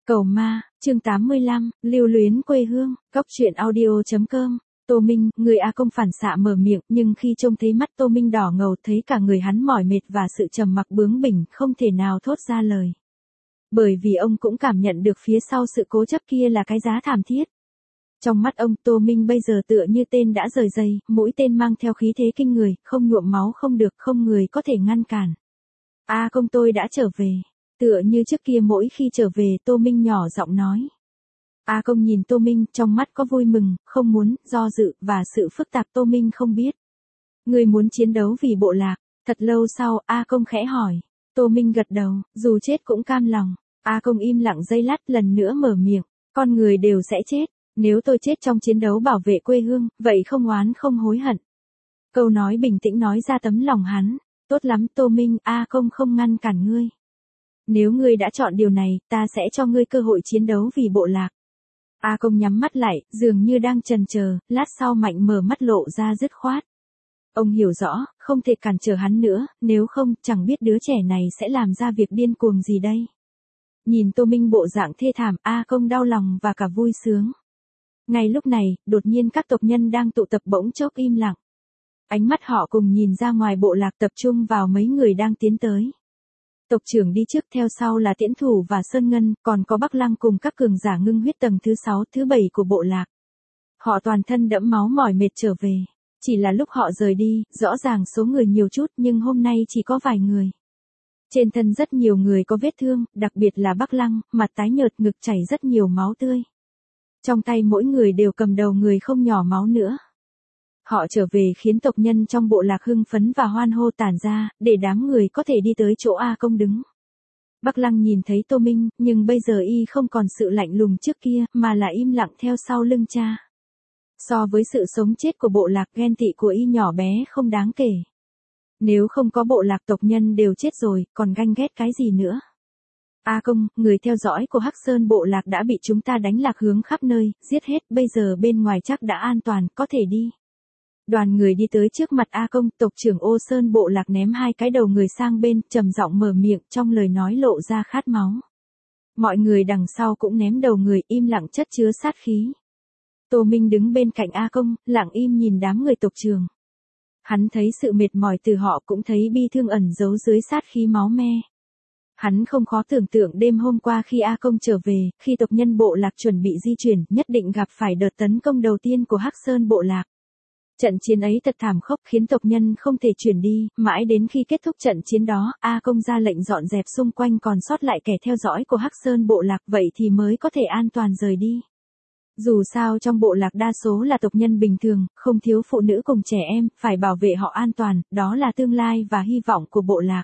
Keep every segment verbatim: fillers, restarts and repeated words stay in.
Cầu ma, chương tám mươi lăm, lưu luyến quê hương, cóc truyện audio.com. Tô Minh, người A Công phản xạ mở miệng, nhưng khi trông thấy mắt Tô Minh đỏ ngầu, thấy cả người hắn mỏi mệt và sự trầm mặc bướng bỉnh, không thể nào thốt ra lời. Bởi vì ông cũng cảm nhận được phía sau sự cố chấp kia là cái giá thảm thiết. Trong mắt ông, Tô Minh bây giờ tựa như tên đã rời dây, mũi tên mang theo khí thế kinh người, không nhuộm máu không được, không người có thể ngăn cản. A Công, tôi đã trở về. Tựa như trước kia mỗi khi trở về, Tô Minh nhỏ giọng nói. A Công nhìn Tô Minh, trong mắt có vui mừng, không muốn, do dự, và sự phức tạp Tô Minh không biết. Người muốn chiến đấu vì bộ lạc. Thật lâu sau, A Công khẽ hỏi. Tô Minh gật đầu, dù chết cũng cam lòng. A Công im lặng giây lát, lần nữa mở miệng. Con người đều sẽ chết. Nếu tôi chết trong chiến đấu bảo vệ quê hương, vậy không oán không hối hận. Câu nói bình tĩnh nói ra tấm lòng hắn. Tốt lắm Tô Minh, A Công không ngăn cản ngươi. Nếu ngươi đã chọn điều này, ta sẽ cho ngươi cơ hội chiến đấu vì bộ lạc. A Công nhắm mắt lại, dường như đang chần chờ, lát sau mạnh mở mắt lộ ra dứt khoát. Ông hiểu rõ, không thể cản trở hắn nữa, nếu không, chẳng biết đứa trẻ này sẽ làm ra việc điên cuồng gì đây. Nhìn Tô Minh bộ dạng thê thảm, A Công đau lòng và cả vui sướng. Ngay lúc này, đột nhiên các tộc nhân đang tụ tập bỗng chốc im lặng. Ánh mắt họ cùng nhìn ra ngoài bộ lạc, tập trung vào mấy người đang tiến tới. Tộc trưởng đi trước, theo sau là Tiễn Thủ và Sơn Ngân, còn có Bắc Lăng cùng các cường giả ngưng huyết tầng thứ sáu, thứ bảy của bộ lạc. Họ toàn thân đẫm máu mỏi mệt trở về. Chỉ là lúc họ rời đi, rõ ràng số người nhiều chút nhưng hôm nay chỉ có vài người. Trên thân rất nhiều người có vết thương, đặc biệt là Bắc Lăng, mặt tái nhợt, ngực chảy rất nhiều máu tươi. Trong tay mỗi người đều cầm đầu người không nhỏ máu nữa. Họ trở về khiến tộc nhân trong bộ lạc hưng phấn và hoan hô tản ra, để đám người có thể đi tới chỗ A Công đứng. Bắc Lăng nhìn thấy Tô Minh, nhưng bây giờ y không còn sự lạnh lùng trước kia, mà là im lặng theo sau lưng cha. So với sự sống chết của bộ lạc, ghen tị của y nhỏ bé không đáng kể. Nếu không có bộ lạc tộc nhân đều chết rồi, còn ganh ghét cái gì nữa. A Công, người theo dõi của Hắc Sơn bộ lạc đã bị chúng ta đánh lạc hướng khắp nơi, giết hết, bây giờ bên ngoài chắc đã an toàn, có thể đi. Đoàn người đi tới trước mặt A Công, tộc trưởng Ô Sơn bộ lạc ném hai cái đầu người sang bên, trầm giọng mở miệng, trong lời nói lộ ra khát máu. Mọi người đằng sau cũng ném đầu người, im lặng chất chứa sát khí. Tô Minh đứng bên cạnh A Công, lặng im nhìn đám người tộc trưởng. Hắn thấy sự mệt mỏi từ họ, cũng thấy bi thương ẩn giấu dưới sát khí máu me. Hắn không khó tưởng tượng đêm hôm qua khi A Công trở về, khi tộc nhân bộ lạc chuẩn bị di chuyển, nhất định gặp phải đợt tấn công đầu tiên của Hắc Sơn bộ lạc. Trận chiến ấy thật thảm khốc, khiến tộc nhân không thể chuyển đi, mãi đến khi kết thúc trận chiến đó, A Công ra lệnh dọn dẹp xung quanh còn sót lại kẻ theo dõi của Hắc Sơn bộ lạc, vậy thì mới có thể an toàn rời đi. Dù sao trong bộ lạc đa số là tộc nhân bình thường, không thiếu phụ nữ cùng trẻ em, phải bảo vệ họ an toàn, đó là tương lai và hy vọng của bộ lạc.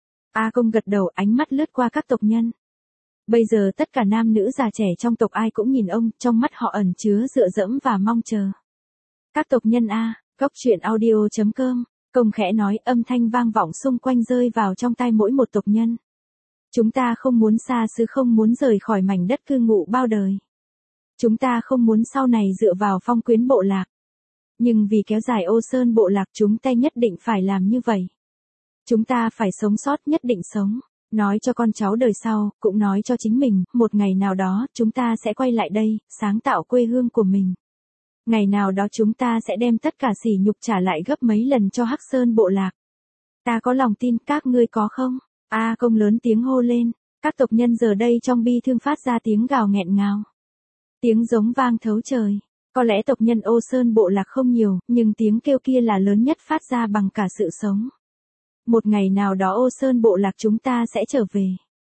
A Công gật đầu, ánh mắt lướt qua các tộc nhân. Bây giờ tất cả nam nữ già trẻ trong tộc ai cũng nhìn ông, trong mắt họ ẩn chứa dựa dẫm và mong chờ. Các tộc nhân A, cóc truyện audio.com, Công khẽ nói, âm thanh vang vọng xung quanh rơi vào trong tai mỗi một tộc nhân. Chúng ta không muốn xa xứ, không muốn rời khỏi mảnh đất cư ngụ bao đời. Chúng ta không muốn sau này dựa vào phong quyến bộ lạc. Nhưng vì kéo dài Ô Sơn bộ lạc, chúng ta nhất định phải làm như vậy. Chúng ta phải sống sót, nhất định sống. Nói cho con cháu đời sau, cũng nói cho chính mình, một ngày nào đó, chúng ta sẽ quay lại đây, sáng tạo quê hương của mình. Ngày nào đó chúng ta sẽ đem tất cả sỉ nhục trả lại gấp mấy lần cho Hắc Sơn bộ lạc. Ta có lòng tin, các ngươi có không? A Công lớn tiếng hô lên. Các tộc nhân giờ đây trong bi thương phát ra tiếng gào nghẹn ngào. Tiếng giống vang thấu trời. Có lẽ tộc nhân Ô Sơn bộ lạc không nhiều, nhưng tiếng kêu kia là lớn nhất, phát ra bằng cả sự sống. Một ngày nào đó Ô Sơn bộ lạc chúng ta sẽ trở về.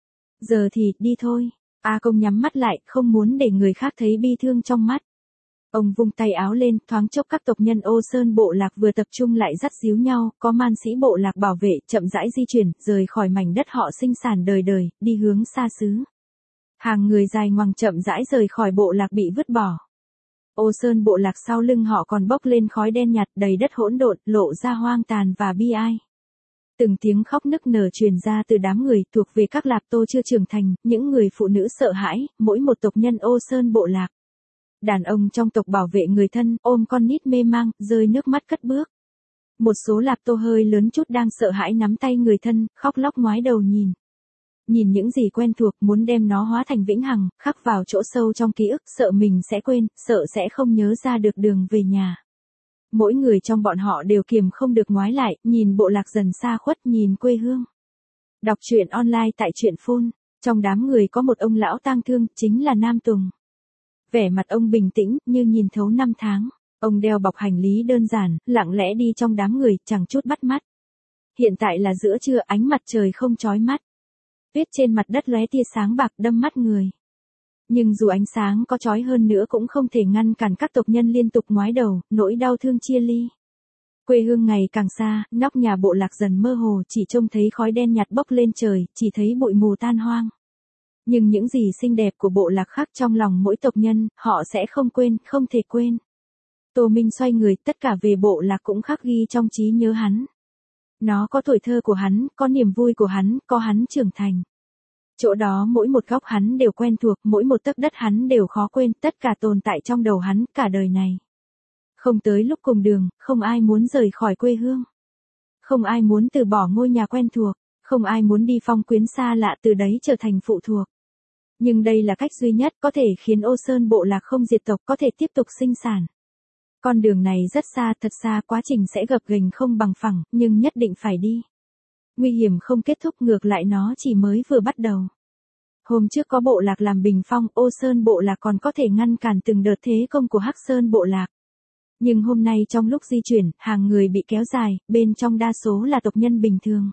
Giờ thì, đi thôi. A Công nhắm mắt lại, không muốn để người khác thấy bi thương trong mắt. Ông vung tay áo lên, thoáng chốc các tộc nhân Ô Sơn bộ lạc vừa tập trung lại dắt díu nhau, có man sĩ bộ lạc bảo vệ, chậm rãi di chuyển, rời khỏi mảnh đất họ sinh sản đời đời, đi hướng xa xứ. Hàng người dài ngoằng chậm rãi rời khỏi bộ lạc bị vứt bỏ. Ô Sơn bộ lạc sau lưng họ còn bốc lên khói đen nhạt, đầy đất hỗn độn, lộ ra hoang tàn và bi ai. Từng tiếng khóc nức nở truyền ra từ đám người thuộc về các lạp tô chưa trưởng thành, những người phụ nữ sợ hãi, mỗi một tộc nhân Ô Sơn bộ lạc. Đàn ông trong tộc bảo vệ người thân, ôm con nít mê mang, rơi nước mắt cất bước. Một số lạp tô hơi lớn chút đang sợ hãi nắm tay người thân, khóc lóc ngoái đầu nhìn. Nhìn những gì quen thuộc muốn đem nó hóa thành vĩnh hằng, khắc vào chỗ sâu trong ký ức, sợ mình sẽ quên, sợ sẽ không nhớ ra được đường về nhà. Mỗi người trong bọn họ đều kiềm không được ngoái lại, nhìn bộ lạc dần xa khuất, nhìn quê hương. Đọc truyện online tại truyện phone. Trong đám người có một ông lão tang thương, chính là Nam Tùng. Vẻ mặt ông bình tĩnh, như nhìn thấu năm tháng. Ông đeo bọc hành lý đơn giản, lặng lẽ đi trong đám người, chẳng chút bắt mắt. Hiện tại là giữa trưa, ánh mặt trời không chói mắt. Tuyết trên mặt đất lóe tia sáng bạc đâm mắt người. Nhưng dù ánh sáng có chói hơn nữa cũng không thể ngăn cản các tộc nhân liên tục ngoái đầu, nỗi đau thương chia ly. Quê hương ngày càng xa, nóc nhà bộ lạc dần mơ hồ, chỉ trông thấy khói đen nhạt bốc lên trời, chỉ thấy bụi mù tan hoang. Nhưng những gì xinh đẹp của bộ lạc khắc trong lòng mỗi tộc nhân, họ sẽ không quên, không thể quên. Tô Minh xoay người, tất cả về bộ lạc cũng khắc ghi trong trí nhớ hắn. Nó có tuổi thơ của hắn, có niềm vui của hắn, có hắn trưởng thành. Chỗ đó mỗi một góc hắn đều quen thuộc, mỗi một tấc đất hắn đều khó quên, tất cả tồn tại trong đầu hắn, cả đời này. Không tới lúc cùng đường, không ai muốn rời khỏi quê hương. Không ai muốn từ bỏ ngôi nhà quen thuộc, không ai muốn đi phong quyến xa lạ từ đấy trở thành phụ thuộc. Nhưng đây là cách duy nhất có thể khiến Ô Sơn bộ lạc không diệt tộc, có thể tiếp tục sinh sản. Con đường này rất xa, thật xa, quá trình sẽ gập ghềnh không bằng phẳng, nhưng nhất định phải đi. Nguy hiểm không kết thúc, ngược lại nó chỉ mới vừa bắt đầu. Hôm trước có bộ lạc làm bình phong, Ô Sơn bộ lạc còn có thể ngăn cản từng đợt thế công của Hắc Sơn bộ lạc. Nhưng hôm nay trong lúc di chuyển, hàng người bị kéo dài, bên trong đa số là tộc nhân bình thường.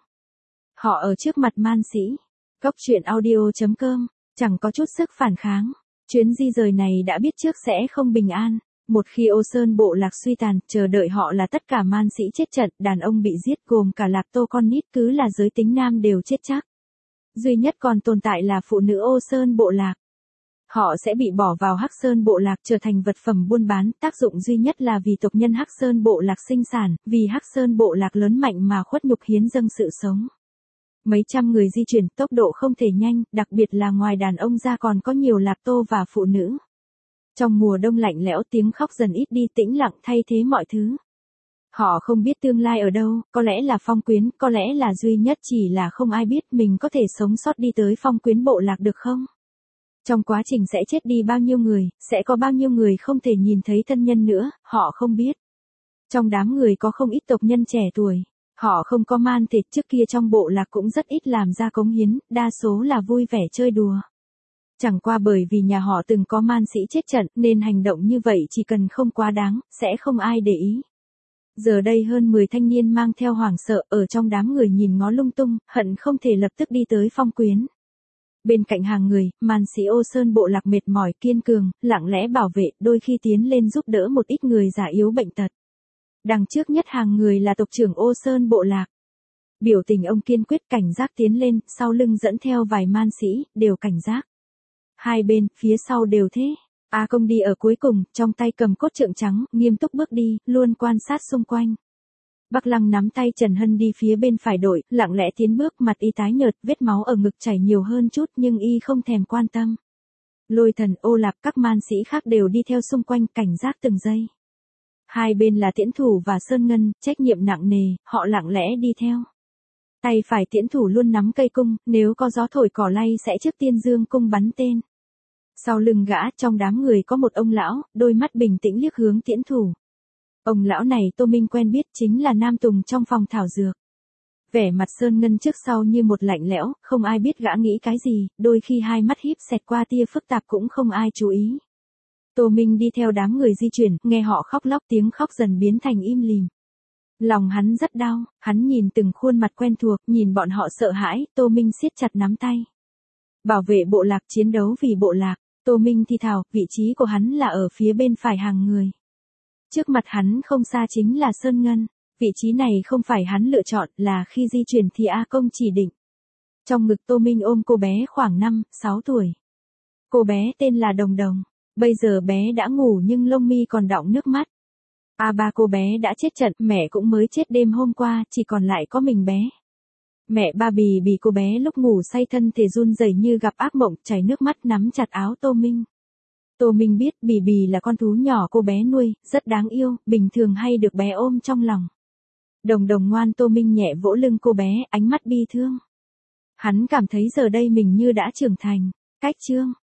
Họ ở trước mặt man sĩ. Góc truyện audio chấm com, chẳng có chút sức phản kháng. Chuyến di rời này đã biết trước sẽ không bình an. Một khi Ô Sơn bộ lạc suy tàn, chờ đợi họ là tất cả man sĩ chết trận, đàn ông bị giết gồm cả lạc tô con nít, cứ là giới tính nam đều chết chắc. Duy nhất còn tồn tại là phụ nữ Ô Sơn bộ lạc. Họ sẽ bị bỏ vào Hắc Sơn bộ lạc trở thành vật phẩm buôn bán, tác dụng duy nhất là vì tộc nhân Hắc Sơn bộ lạc sinh sản, vì Hắc Sơn bộ lạc lớn mạnh mà khuất nhục hiến dâng sự sống. Mấy trăm người di chuyển, tốc độ không thể nhanh, đặc biệt là ngoài đàn ông ra còn có nhiều lạc tô và phụ nữ. Trong mùa đông lạnh lẽo, tiếng khóc dần ít đi, tĩnh lặng thay thế mọi thứ. Họ không biết tương lai ở đâu, có lẽ là phong quyến, có lẽ là duy nhất, chỉ là không ai biết mình có thể sống sót đi tới phong quyến bộ lạc được không? Trong quá trình sẽ chết đi bao nhiêu người, sẽ có bao nhiêu người không thể nhìn thấy thân nhân nữa, họ không biết. Trong đám người có không ít tộc nhân trẻ tuổi, họ không có man thịt, trước kia trong bộ lạc cũng rất ít làm ra cống hiến, đa số là vui vẻ chơi đùa. Chẳng qua bởi vì nhà họ từng có man sĩ chết trận nên hành động như vậy chỉ cần không quá đáng, sẽ không ai để ý. Giờ đây hơn mười thanh niên mang theo hoảng sợ ở trong đám người nhìn ngó lung tung, hận không thể lập tức đi tới phong quyến. Bên cạnh hàng người, man sĩ Ô Sơn bộ lạc mệt mỏi kiên cường, lặng lẽ bảo vệ, đôi khi tiến lên giúp đỡ một ít người già yếu bệnh tật. Đằng trước nhất hàng người là tộc trưởng Ô Sơn bộ lạc. Biểu tình ông kiên quyết, cảnh giác tiến lên, sau lưng dẫn theo vài man sĩ, đều cảnh giác. Hai bên, phía sau đều thế. A Công đi ở cuối cùng, trong tay cầm cốt trượng trắng, nghiêm túc bước đi, luôn quan sát xung quanh. Bắc Lăng nắm tay Trần Hân đi phía bên phải đội, lặng lẽ tiến bước, mặt y tái nhợt, vết máu ở ngực chảy nhiều hơn chút nhưng y không thèm quan tâm. Lôi Thần, Ô Lạp, các man sĩ khác đều đi theo xung quanh, cảnh giác từng giây. Hai bên là Tiễn Thủ và Sơn Ngân, trách nhiệm nặng nề, họ lặng lẽ đi theo. Tay phải Tiễn Thủ luôn nắm cây cung, nếu có gió thổi cỏ lay sẽ trước tiên dương cung bắn tên. Sau lưng gã, trong đám người có một ông lão, đôi mắt bình tĩnh liếc hướng Tiễn Thủ. Ông lão này Tô Minh quen biết, chính là Nam Tùng trong phòng thảo dược. Vẻ mặt Sơn Ngân trước sau như một lạnh lẽo, không ai biết gã nghĩ cái gì, đôi khi hai mắt híp xẹt qua tia phức tạp cũng không ai chú ý. Tô Minh đi theo đám người di chuyển, nghe họ khóc lóc, tiếng khóc dần biến thành im lìm. Lòng hắn rất đau, hắn nhìn từng khuôn mặt quen thuộc, nhìn bọn họ sợ hãi, Tô Minh siết chặt nắm tay. Bảo vệ bộ lạc, chiến đấu vì bộ lạc, Tô Minh thì thào, vị trí của hắn là ở phía bên phải hàng người. Trước mặt hắn không xa chính là Sơn Ngân, vị trí này không phải hắn lựa chọn, là khi di chuyển thì A Công chỉ định. Trong ngực Tô Minh ôm cô bé khoảng năm, sáu tuổi. Cô bé tên là Đồng Đồng, bây giờ bé đã ngủ nhưng lông mi còn đọng nước mắt. A ba cô bé đã chết trận, mẹ cũng mới chết đêm hôm qua, chỉ còn lại có mình bé. Mẹ ba bì bì cô bé lúc ngủ say thân thể run rẩy như gặp ác mộng, chảy nước mắt nắm chặt áo Tô Minh. Tô Minh biết bì bì là con thú nhỏ cô bé nuôi, rất đáng yêu, bình thường hay được bé ôm trong lòng. Đồng Đồng ngoan, Tô Minh nhẹ vỗ lưng cô bé, ánh mắt bi thương. Hắn cảm thấy giờ đây mình như đã trưởng thành. Cách chương